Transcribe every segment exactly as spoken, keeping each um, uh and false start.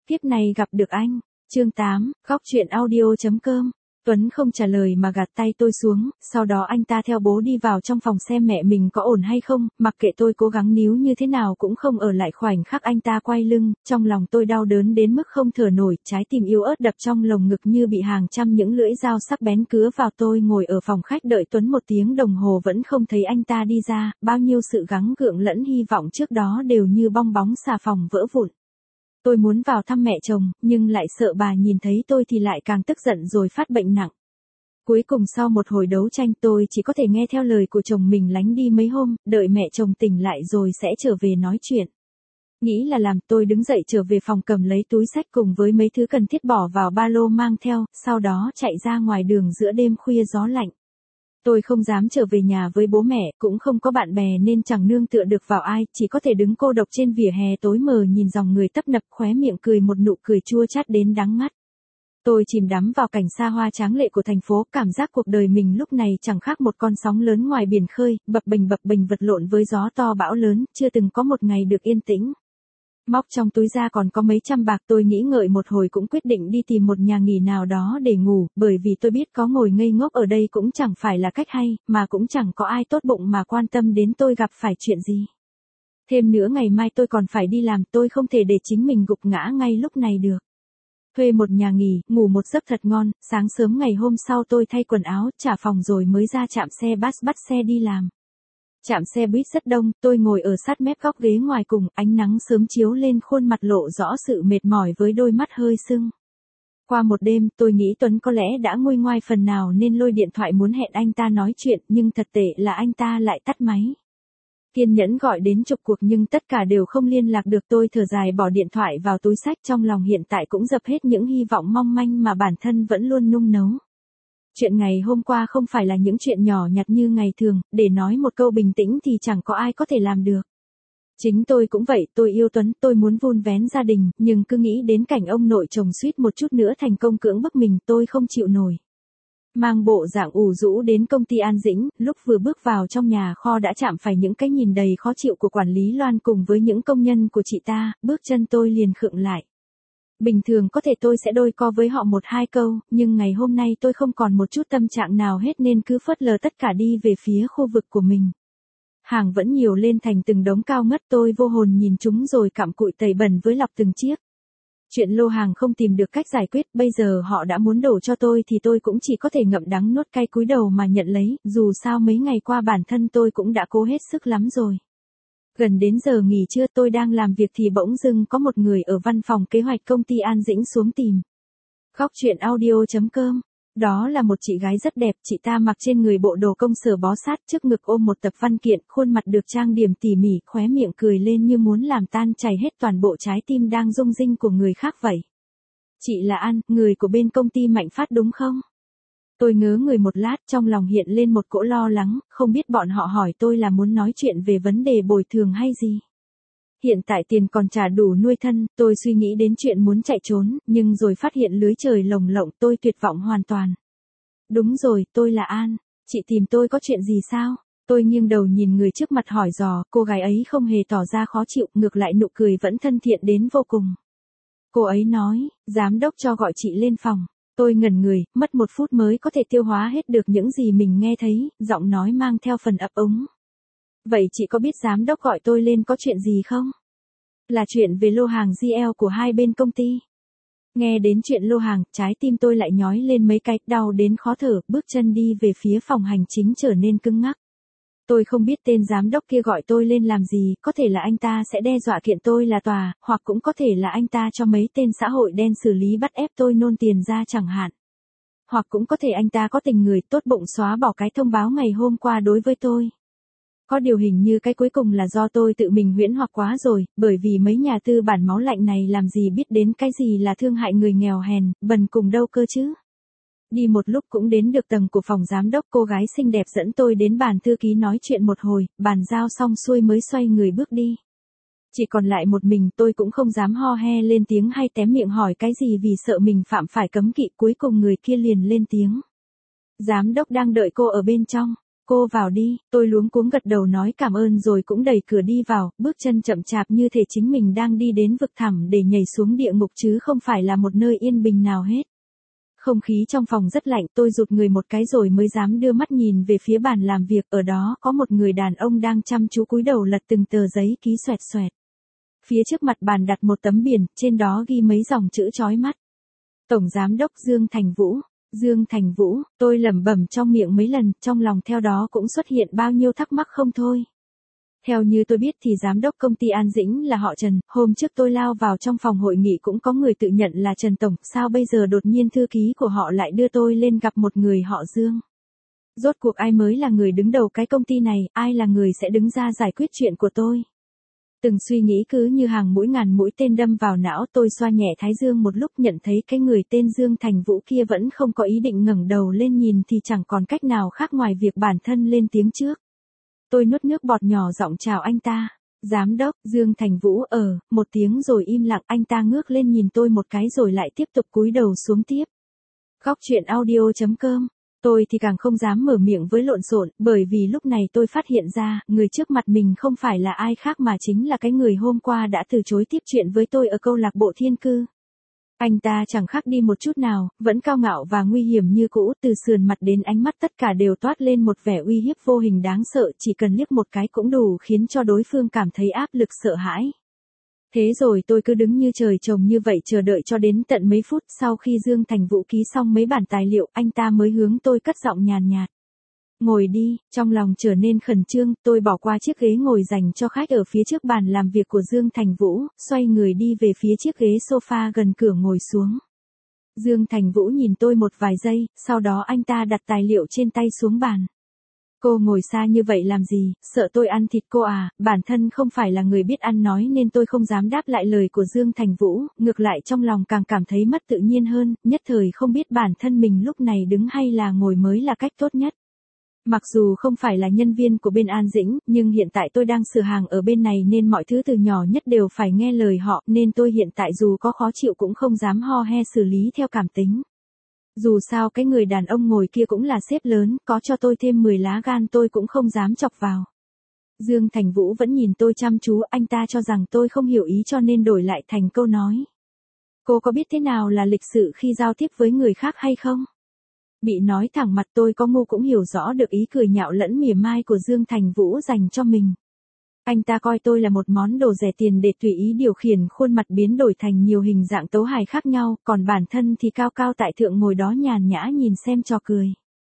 Kiếp này gặp được anh. Chương tám, góc chuyện audio.com. Tuấn không trả lời mà gạt tay tôi xuống, sau đó anh ta theo bố đi vào trong phòng xem mẹ mình có ổn hay không, mặc kệ tôi cố gắng níu như thế nào cũng không ở lại khoảnh khắc anh ta quay lưng, trong lòng tôi đau đớn đến mức không thở nổi, trái tim yếu ớt đập trong lồng ngực như bị hàng trăm những lưỡi dao sắc bén cứa vào. Tôi ngồi ở phòng khách đợi Tuấn một tiếng đồng hồ vẫn không thấy anh ta đi ra, bao nhiêu sự gắng gượng lẫn hy vọng trước đó đều như bong bóng xà phòng vỡ vụn. Tôi muốn vào thăm mẹ chồng, nhưng lại sợ bà nhìn thấy tôi thì lại càng tức giận rồi phát bệnh nặng. Cuối cùng sau một hồi đấu tranh tôi chỉ có thể nghe theo lời của chồng mình lánh đi mấy hôm, đợi mẹ chồng tỉnh lại rồi sẽ trở về nói chuyện. Nghĩ là làm, tôi đứng dậy trở về phòng cầm lấy túi xách cùng với mấy thứ cần thiết bỏ vào ba lô mang theo, sau đó chạy ra ngoài đường giữa đêm khuya gió lạnh. Tôi không dám trở về nhà với bố mẹ, cũng không có bạn bè nên chẳng nương tựa được vào ai, chỉ có thể đứng cô độc trên vỉa hè tối mờ nhìn dòng người tấp nập, khóe miệng cười một nụ cười chua chát đến đắng ngắt. Tôi chìm đắm vào cảnh xa hoa tráng lệ của thành phố, cảm giác cuộc đời mình lúc này chẳng khác một con sóng lớn ngoài biển khơi, bập bềnh bập bềnh vật lộn với gió to bão lớn, chưa từng có một ngày được yên tĩnh. Móc trong túi ra còn có mấy trăm bạc, tôi nghĩ ngợi một hồi cũng quyết định đi tìm một nhà nghỉ nào đó để ngủ, bởi vì tôi biết có ngồi ngây ngốc ở đây cũng chẳng phải là cách hay, mà cũng chẳng có ai tốt bụng mà quan tâm đến tôi gặp phải chuyện gì. Thêm nữa ngày mai tôi còn phải đi làm, tôi không thể để chính mình gục ngã ngay lúc này được. Thuê một nhà nghỉ, ngủ một giấc thật ngon, sáng sớm ngày hôm sau tôi thay quần áo, trả phòng rồi mới ra trạm xe bus bắt xe đi làm. Trạm xe buýt rất đông, tôi ngồi ở sát mép góc ghế ngoài cùng, ánh nắng sớm chiếu lên khuôn mặt lộ rõ sự mệt mỏi với đôi mắt hơi sưng. Qua một đêm, tôi nghĩ Tuấn có lẽ đã nguôi ngoai phần nào nên lôi điện thoại muốn hẹn anh ta nói chuyện, nhưng thật tệ là anh ta lại tắt máy. Kiên nhẫn gọi đến chục cuộc nhưng tất cả đều không liên lạc được. Tôi thở dài bỏ điện thoại vào túi xách, trong lòng hiện tại cũng dập hết những hy vọng mong manh mà bản thân vẫn luôn nung nấu. Chuyện ngày hôm qua không phải là những chuyện nhỏ nhặt như ngày thường, để nói một câu bình tĩnh thì chẳng có ai có thể làm được. Chính tôi cũng vậy, tôi yêu Tuấn, tôi muốn vun vén gia đình, nhưng cứ nghĩ đến cảnh ông nội chồng suýt một chút nữa thành công cưỡng bức mình, tôi không chịu nổi. Mang bộ dạng ủ rũ đến công ty An Dĩnh, lúc vừa bước vào trong nhà kho đã chạm phải những cái nhìn đầy khó chịu của quản lý Loan cùng với những công nhân của chị ta, bước chân tôi liền khựng lại. Bình thường có thể tôi sẽ đôi co với họ một hai câu, nhưng ngày hôm nay tôi không còn một chút tâm trạng nào hết nên cứ phớt lờ tất cả đi về phía khu vực của mình. Hàng vẫn nhiều lên thành từng đống cao ngất, tôi vô hồn nhìn chúng rồi cặm cụi tẩy bẩn với lọc từng chiếc. Chuyện lô hàng không tìm được cách giải quyết, bây giờ họ đã muốn đổ cho tôi thì tôi cũng chỉ có thể ngậm đắng nuốt cay cúi đầu mà nhận lấy, dù sao mấy ngày qua bản thân tôi cũng đã cố hết sức lắm rồi. Gần đến giờ nghỉ trưa tôi đang làm việc thì bỗng dưng có một người ở văn phòng kế hoạch công ty An Dĩnh xuống tìm. Góc chuyện audio.com. Đó là một chị gái rất đẹp, chị ta mặc trên người bộ đồ công sở bó sát, trước ngực ôm một tập văn kiện, khuôn mặt được trang điểm tỉ mỉ, khóe miệng cười lên như muốn làm tan chảy hết toàn bộ trái tim đang rung rinh của người khác vậy. Chị là An, người của bên công ty Mạnh Phát đúng không? Tôi ngớ người một lát, trong lòng hiện lên một cỗ lo lắng, không biết bọn họ hỏi tôi là muốn nói chuyện về vấn đề bồi thường hay gì. Hiện tại tiền còn trả đủ nuôi thân, tôi suy nghĩ đến chuyện muốn chạy trốn, nhưng rồi phát hiện lưới trời lồng lộng, tôi tuyệt vọng hoàn toàn. Đúng rồi, tôi là An, chị tìm tôi có chuyện gì sao? Tôi nghiêng đầu nhìn người trước mặt hỏi dò, cô gái ấy không hề tỏ ra khó chịu, ngược lại nụ cười vẫn thân thiện đến vô cùng. Cô ấy nói, giám đốc cho gọi chị lên phòng. Tôi ngẩn người, mất một phút mới có thể tiêu hóa hết được những gì mình nghe thấy, giọng nói mang theo phần ấp úng. Vậy chị có biết giám đốc gọi tôi lên có chuyện gì không? Là chuyện về lô hàng giê lờ của hai bên công ty. Nghe đến chuyện lô hàng, trái tim tôi lại nhói lên mấy cái, đau đến khó thở, bước chân đi về phía phòng hành chính trở nên cứng ngắc. Tôi không biết tên giám đốc kia gọi tôi lên làm gì, có thể là anh ta sẽ đe dọa kiện tôi là tòa, hoặc cũng có thể là anh ta cho mấy tên xã hội đen xử lý bắt ép tôi nôn tiền ra chẳng hạn. Hoặc cũng có thể anh ta có tình người tốt bụng xóa bỏ cái thông báo ngày hôm qua đối với tôi. Có điều hình như cái cuối cùng là do tôi tự mình huyễn hoặc quá rồi, bởi vì mấy nhà tư bản máu lạnh này làm gì biết đến cái gì là thương hại người nghèo hèn, bần cùng đâu cơ chứ. Đi một lúc cũng đến được tầng của phòng giám đốc, cô gái xinh đẹp dẫn tôi đến bàn thư ký nói chuyện một hồi, bàn giao xong xuôi mới xoay người bước đi. Chỉ còn lại một mình, tôi cũng không dám ho he lên tiếng hay tém miệng hỏi cái gì vì sợ mình phạm phải cấm kỵ. Cuối cùng người kia liền lên tiếng. Giám đốc đang đợi cô ở bên trong. cô vào đi, tôi luống cuống gật đầu nói cảm ơn rồi cũng đẩy cửa đi vào, bước chân chậm chạp như thể chính mình đang đi đến vực thẳm để nhảy xuống địa ngục chứ không phải là một nơi yên bình nào hết. Không khí trong phòng rất lạnh, tôi rụt người một cái rồi mới dám đưa mắt nhìn về phía bàn làm việc, ở đó có một người đàn ông đang chăm chú cúi đầu lật từng tờ giấy ký xoẹt xoẹt. Phía trước mặt bàn đặt một tấm biển, trên đó ghi mấy dòng chữ chói mắt. Tổng Giám đốc Dương Thành Vũ. Dương Thành Vũ, tôi lẩm bẩm trong miệng mấy lần, trong lòng theo đó cũng xuất hiện bao nhiêu thắc mắc không thôi. Theo như tôi biết thì giám đốc công ty An Dĩnh là họ Trần, hôm trước tôi lao vào trong phòng hội nghị cũng có người tự nhận là Trần Tổng, sao bây giờ đột nhiên thư ký của họ lại đưa tôi lên gặp một người họ Dương. Rốt cuộc ai mới là người đứng đầu cái công ty này, ai là người sẽ đứng ra giải quyết chuyện của tôi. Từng suy nghĩ cứ như hàng mũi ngàn mũi tên đâm vào não, tôi xoa nhẹ thái dương một lúc nhận thấy cái người tên Dương Thành Vũ kia vẫn không có ý định ngẩng đầu lên nhìn thì chẳng còn cách nào khác ngoài việc bản thân lên tiếng trước. Tôi nuốt nước bọt nhỏ giọng chào anh ta. Giám đốc, Dương Thành Vũ ở, một tiếng rồi im lặng, anh ta ngước lên nhìn tôi một cái rồi lại tiếp tục cúi đầu xuống tiếp. Góc chuyện audio chấm com. Tôi thì càng không dám mở miệng với lộn xộn, bởi vì lúc này tôi phát hiện ra, người trước mặt mình không phải là ai khác mà chính là cái người hôm qua đã từ chối tiếp chuyện với tôi ở câu lạc bộ Thiên Cư. Anh ta chẳng khác đi một chút nào, vẫn cao ngạo và nguy hiểm như cũ, từ sườn mặt đến ánh mắt tất cả đều toát lên một vẻ uy hiếp vô hình đáng sợ, chỉ cần liếc một cái cũng đủ khiến cho đối phương cảm thấy áp lực sợ hãi. Thế rồi tôi cứ đứng như trời trồng như vậy chờ đợi cho đến tận mấy phút sau khi Dương Thành Vũ ký xong mấy bản tài liệu, anh ta mới hướng tôi cất giọng nhàn nhạt. Ngồi đi, trong lòng trở nên khẩn trương, tôi bỏ qua chiếc ghế ngồi dành cho khách ở phía trước bàn làm việc của Dương Thành Vũ, xoay người đi về phía chiếc ghế sofa gần cửa ngồi xuống. Dương Thành Vũ nhìn tôi một vài giây, sau đó anh ta đặt tài liệu trên tay xuống bàn. Cô ngồi xa như vậy làm gì, sợ tôi ăn thịt cô à, bản thân không phải là người biết ăn nói nên tôi không dám đáp lại lời của Dương Thành Vũ, ngược lại trong lòng càng cảm thấy mất tự nhiên hơn, nhất thời không biết bản thân mình lúc này đứng hay là ngồi mới là cách tốt nhất. Mặc dù không phải là nhân viên của bên An Dĩnh, nhưng hiện tại tôi đang sửa hàng ở bên này nên mọi thứ từ nhỏ nhất đều phải nghe lời họ, nên tôi hiện tại dù có khó chịu cũng không dám ho he xử lý theo cảm tính. Dù sao cái người đàn ông ngồi kia cũng là sếp lớn, có cho tôi thêm mười lá gan tôi cũng không dám chọc vào. Dương Thành Vũ vẫn nhìn tôi chăm chú, anh ta cho rằng tôi không hiểu ý cho nên đổi lại thành câu nói. Cô có biết thế nào là lịch sự khi giao tiếp với người khác hay không? Bị nói thẳng mặt tôi có ngu cũng hiểu rõ được ý cười nhạo lẫn mỉa mai của Dương Thành Vũ dành cho mình. Anh ta coi tôi là một món đồ rẻ tiền để tùy ý điều khiển khuôn mặt biến đổi thành nhiều hình dạng tấu hài khác nhau, còn bản thân thì cao cao tại thượng ngồi đó nhàn nhã nhìn xem trò cười.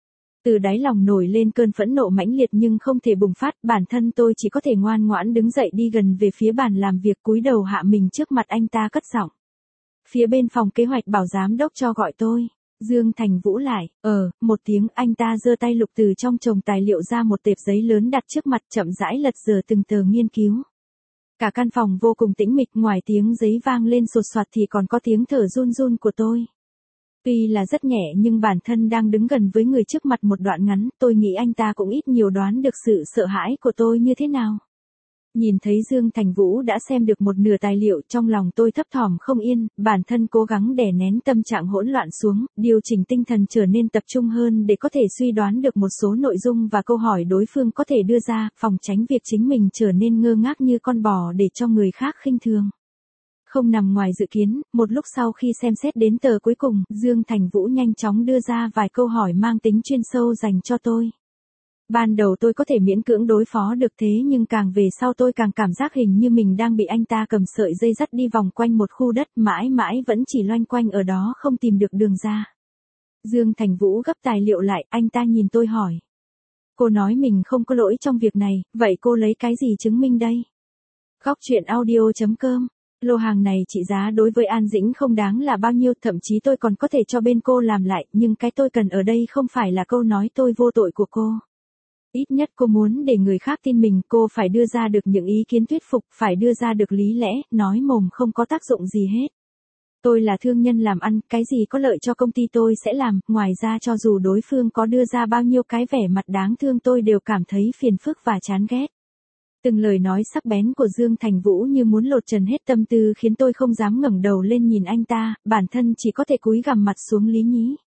Từ đáy lòng nổi lên cơn phẫn nộ mãnh liệt nhưng không thể bùng phát, bản thân tôi chỉ có thể ngoan ngoãn đứng dậy đi gần về phía bàn làm việc cúi đầu hạ mình trước mặt anh ta cất giọng. Phía bên phòng kế hoạch bảo giám đốc cho gọi tôi. Dương Thành Vũ lại, ờ, một tiếng, anh ta giơ tay lục từ trong chồng tài liệu ra một tệp giấy lớn đặt trước mặt, chậm rãi lật dở từng tờ nghiên cứu. Cả căn phòng vô cùng tĩnh mịch, ngoài tiếng giấy vang lên sột soạt thì còn có tiếng thở run run của tôi. Tuy là rất nhẹ nhưng bản thân đang đứng gần với người trước mặt một đoạn ngắn, tôi nghĩ anh ta cũng ít nhiều đoán được sự sợ hãi của tôi như thế nào. Nhìn thấy Dương Thành Vũ đã xem được một nửa tài liệu, trong lòng tôi thấp thỏm không yên, bản thân cố gắng đè nén tâm trạng hỗn loạn xuống, điều chỉnh tinh thần trở nên tập trung hơn để có thể suy đoán được một số nội dung và câu hỏi đối phương có thể đưa ra, phòng tránh việc chính mình trở nên ngơ ngác như con bò để cho người khác khinh thường. Không nằm ngoài dự kiến, một lúc sau khi xem xét đến tờ cuối cùng, Dương Thành Vũ nhanh chóng đưa ra vài câu hỏi mang tính chuyên sâu dành cho tôi. Ban đầu tôi có thể miễn cưỡng đối phó được thế nhưng càng về sau tôi càng cảm giác hình như mình đang bị anh ta cầm sợi dây dắt đi vòng quanh một khu đất mãi mãi vẫn chỉ loanh quanh ở đó không tìm được đường ra. Dương Thành Vũ gấp tài liệu lại, anh ta nhìn tôi hỏi. Cô nói mình không có lỗi trong việc này, vậy cô lấy cái gì chứng minh đây? Góc chuyện audio chấm com. Lô hàng này trị giá đối với An Dĩnh không đáng là bao nhiêu, thậm chí tôi còn có thể cho bên cô làm lại, nhưng cái tôi cần ở đây không phải là câu nói tôi vô tội của cô. Ít nhất cô muốn để người khác tin mình, cô phải đưa ra được những ý kiến thuyết phục, phải đưa ra được lý lẽ, nói mồm không có tác dụng gì hết. Tôi là thương nhân làm ăn, cái gì có lợi cho công ty tôi sẽ làm, ngoài ra cho dù đối phương có đưa ra bao nhiêu cái vẻ mặt đáng thương tôi đều cảm thấy phiền phức và chán ghét. Từng lời nói sắc bén của Dương Thành Vũ như muốn lột trần hết tâm tư khiến tôi không dám ngẩng đầu lên nhìn anh ta, bản thân chỉ có thể cúi gằm mặt xuống lý nhí.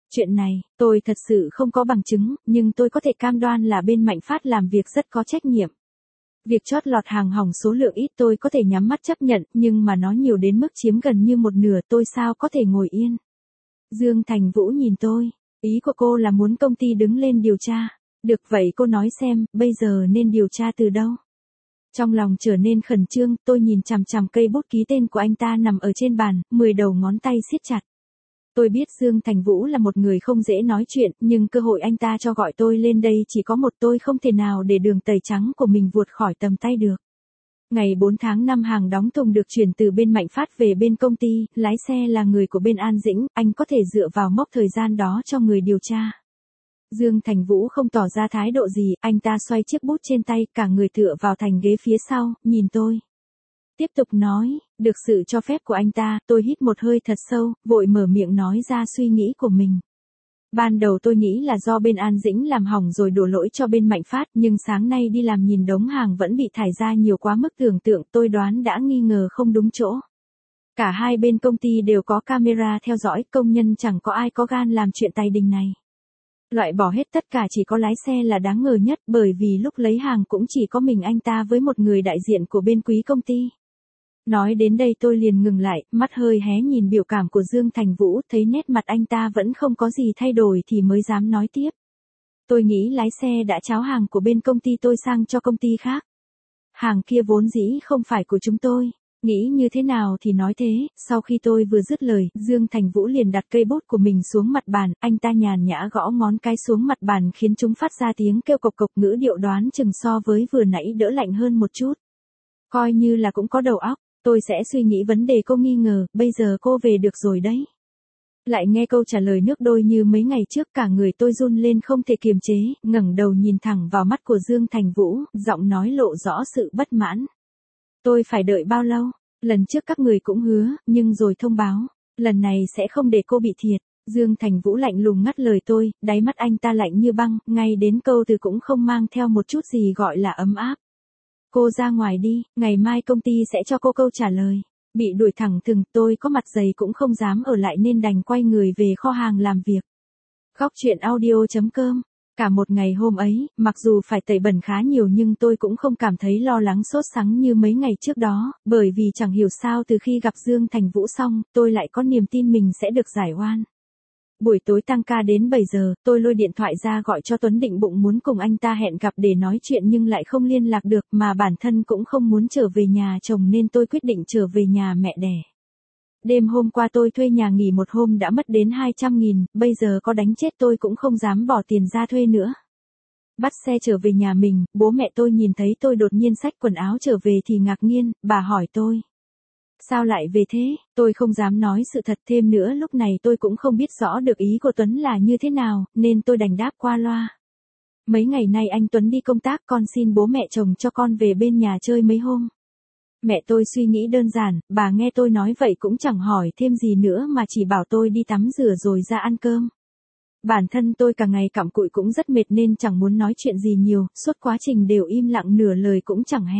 Chuyện này, tôi thật sự không có bằng chứng, nhưng tôi có thể cam đoan là bên Mạnh Phát làm việc rất có trách nhiệm. Việc chót lọt hàng hỏng số lượng ít tôi có thể nhắm mắt chấp nhận, nhưng mà nó nhiều đến mức chiếm gần như một nửa tôi sao có thể ngồi yên. Dương Thành Vũ nhìn tôi, ý của cô là muốn công ty đứng lên điều tra. Được vậy cô nói xem, bây giờ nên điều tra từ đâu? Trong lòng trở nên khẩn trương, tôi nhìn chằm chằm cây bút ký tên của anh ta nằm ở trên bàn, mười đầu ngón tay siết chặt. Tôi biết Dương Thành Vũ là một người không dễ nói chuyện, nhưng cơ hội anh ta cho gọi tôi lên đây chỉ có một, tôi không thể nào để đường tẩy trắng của mình vụt khỏi tầm tay được. Ngày bốn tháng năm hàng đóng thùng được chuyển từ bên Mạnh Phát về bên công ty, lái xe là người của bên An Dĩnh, anh có thể dựa vào mốc thời gian đó cho người điều tra. Dương Thành Vũ không tỏ ra thái độ gì, anh ta xoay chiếc bút trên tay, cả người tựa vào thành ghế phía sau, nhìn tôi. Tiếp tục nói, được sự cho phép của anh ta, tôi hít một hơi thật sâu, vội mở miệng nói ra suy nghĩ của mình. Ban đầu tôi nghĩ là do bên An Dĩnh làm hỏng rồi đổ lỗi cho bên Mạnh Phát, nhưng sáng nay đi làm nhìn đống hàng vẫn bị thải ra nhiều quá mức tưởng tượng, tôi đoán đã nghi ngờ không đúng chỗ. Cả hai bên công ty đều có camera theo dõi, công nhân chẳng có ai có gan làm chuyện tài đình này. Loại bỏ hết tất cả chỉ có lái xe là đáng ngờ nhất, bởi vì lúc lấy hàng cũng chỉ có mình anh ta với một người đại diện của bên quý công ty. Nói đến đây tôi liền ngừng lại, mắt hơi hé nhìn biểu cảm của Dương Thành Vũ, thấy nét mặt anh ta vẫn không có gì thay đổi thì mới dám nói tiếp. Tôi nghĩ lái xe đã tráo hàng của bên công ty tôi sang cho công ty khác. Hàng kia vốn dĩ không phải của chúng tôi. Nghĩ như thế nào thì nói thế, sau khi tôi vừa dứt lời, Dương Thành Vũ liền đặt cây bút của mình xuống mặt bàn, anh ta nhàn nhã gõ ngón cái xuống mặt bàn khiến chúng phát ra tiếng kêu cộc cộc, ngữ điệu đoán chừng so với vừa nãy đỡ lạnh hơn một chút. Coi như là cũng có đầu óc, tôi sẽ suy nghĩ vấn đề cô nghi ngờ, bây giờ cô về được rồi đấy. Lại nghe câu trả lời nước đôi như mấy ngày trước, cả người tôi run lên không thể kiềm chế, ngẩng đầu nhìn thẳng vào mắt của Dương Thành Vũ, giọng nói lộ rõ sự bất mãn. Tôi phải đợi bao lâu? Lần trước các người cũng hứa, nhưng rồi thông báo, lần này sẽ không để cô bị thiệt. Dương Thành Vũ lạnh lùng ngắt lời tôi, đáy mắt anh ta lạnh như băng, ngay đến câu từ cũng không mang theo một chút gì gọi là ấm áp. Cô ra ngoài đi, ngày mai công ty sẽ cho cô câu trả lời. Bị đuổi thẳng thừng, tôi có mặt dày cũng không dám ở lại nên đành quay người về kho hàng làm việc. Góc chuyện audio chấm com. Cả một ngày hôm ấy, mặc dù phải tẩy bẩn khá nhiều nhưng tôi cũng không cảm thấy lo lắng sốt sắng như mấy ngày trước đó, bởi vì chẳng hiểu sao từ khi gặp Dương Thành Vũ xong, tôi lại có niềm tin mình sẽ được giải oan. Buổi tối tăng ca đến bảy giờ, tôi lôi điện thoại ra gọi cho Tuấn, định bụng muốn cùng anh ta hẹn gặp để nói chuyện nhưng lại không liên lạc được, mà bản thân cũng không muốn trở về nhà chồng nên tôi quyết định trở về nhà mẹ đẻ. Đêm hôm qua tôi thuê nhà nghỉ một hôm đã mất đến hai trăm nghìn, bây giờ có đánh chết tôi cũng không dám bỏ tiền ra thuê nữa. Bắt xe trở về nhà mình, bố mẹ tôi nhìn thấy tôi đột nhiên xách quần áo trở về thì ngạc nhiên, bà hỏi tôi. Sao lại về thế? Tôi không dám nói sự thật, thêm nữa lúc này tôi cũng không biết rõ được ý của Tuấn là như thế nào, nên tôi đành đáp qua loa. Mấy ngày nay anh Tuấn đi công tác, con xin bố mẹ chồng cho con về bên nhà chơi mấy hôm. Mẹ tôi suy nghĩ đơn giản, bà nghe tôi nói vậy cũng chẳng hỏi thêm gì nữa mà chỉ bảo tôi đi tắm rửa rồi ra ăn cơm. Bản thân tôi cả ngày cặm cụi cũng rất mệt nên chẳng muốn nói chuyện gì nhiều, suốt quá trình đều im lặng nửa lời cũng chẳng hé.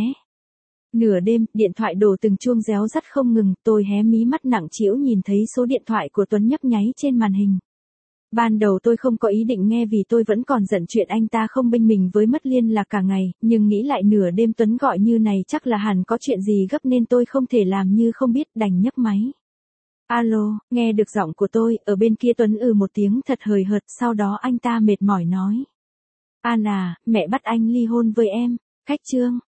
Nửa đêm, điện thoại đổ từng chuông réo rắt không ngừng, tôi hé mí mắt nặng trĩu nhìn thấy số điện thoại của Tuấn nhấp nháy trên màn hình. Ban đầu tôi không có ý định nghe vì tôi vẫn còn giận chuyện anh ta không bênh mình với mất liên lạc cả ngày, nhưng nghĩ lại nửa đêm Tuấn gọi như này chắc là hẳn có chuyện gì gấp nên tôi không thể làm như không biết, đành nhấc máy. Alo, nghe được giọng của tôi, ở bên kia Tuấn ừ một tiếng thật hời hợt, sau đó anh ta mệt mỏi nói. An à, mẹ bắt anh ly hôn với em. Khách trương,